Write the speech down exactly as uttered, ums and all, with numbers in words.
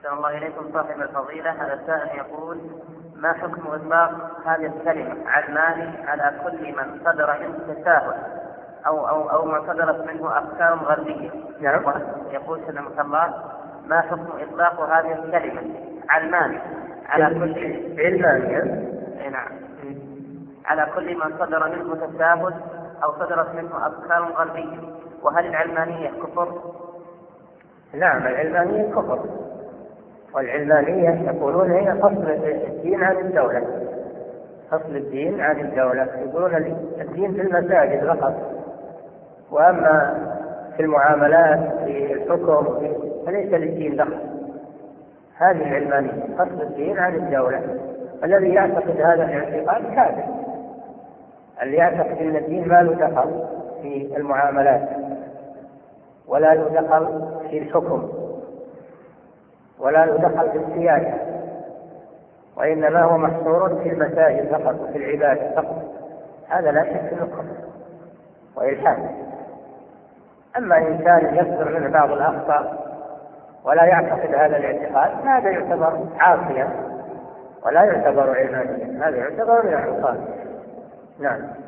أحسن الله إليكم صاحب الفضيلة. هذا السائل يقول: ما حكم إطلاق هذه الكلمة علماني على كل من صدر منه تساهل أو أو أو ما صدرت منه أفكار غربية؟ نعم. يقول سلمك الله: ما حكم إطلاق هذه الكلمة علماني على كل علماني نعم على كل من صدر منه تساهل أو صدرت منه أفكار غربية؟ وهل العلمانية كفر؟ نعم، العلمانية كفر، والعلمانية يقولون هي فصل الدين عن الدولة، فصل الدين عن الدولة. يقولون الدين في المساجد فقط، وأما في المعاملات في الحكم فليس للدين دخل. هذه العلمانية، فصل الدين عن الدولة. الذي يعتقد هذا الاعتقاد كافر، اللي يعتقد أن الدين ما له دخل في المعاملات ولا له دخل في الحكم ولا له دخل في السياسة، وإنما هو محصور في المساجد فقط وفي العبادة فقط، هذا لا شك أنه كفر وإلحاد. أما إنسان يصدر منه بعض الأخطاء ولا يعتقد هذا الاعتقاد، هذا يعتبر عاصيا ولا يعتبر علمانيا، هذا يعتبر من العصاة. نعم.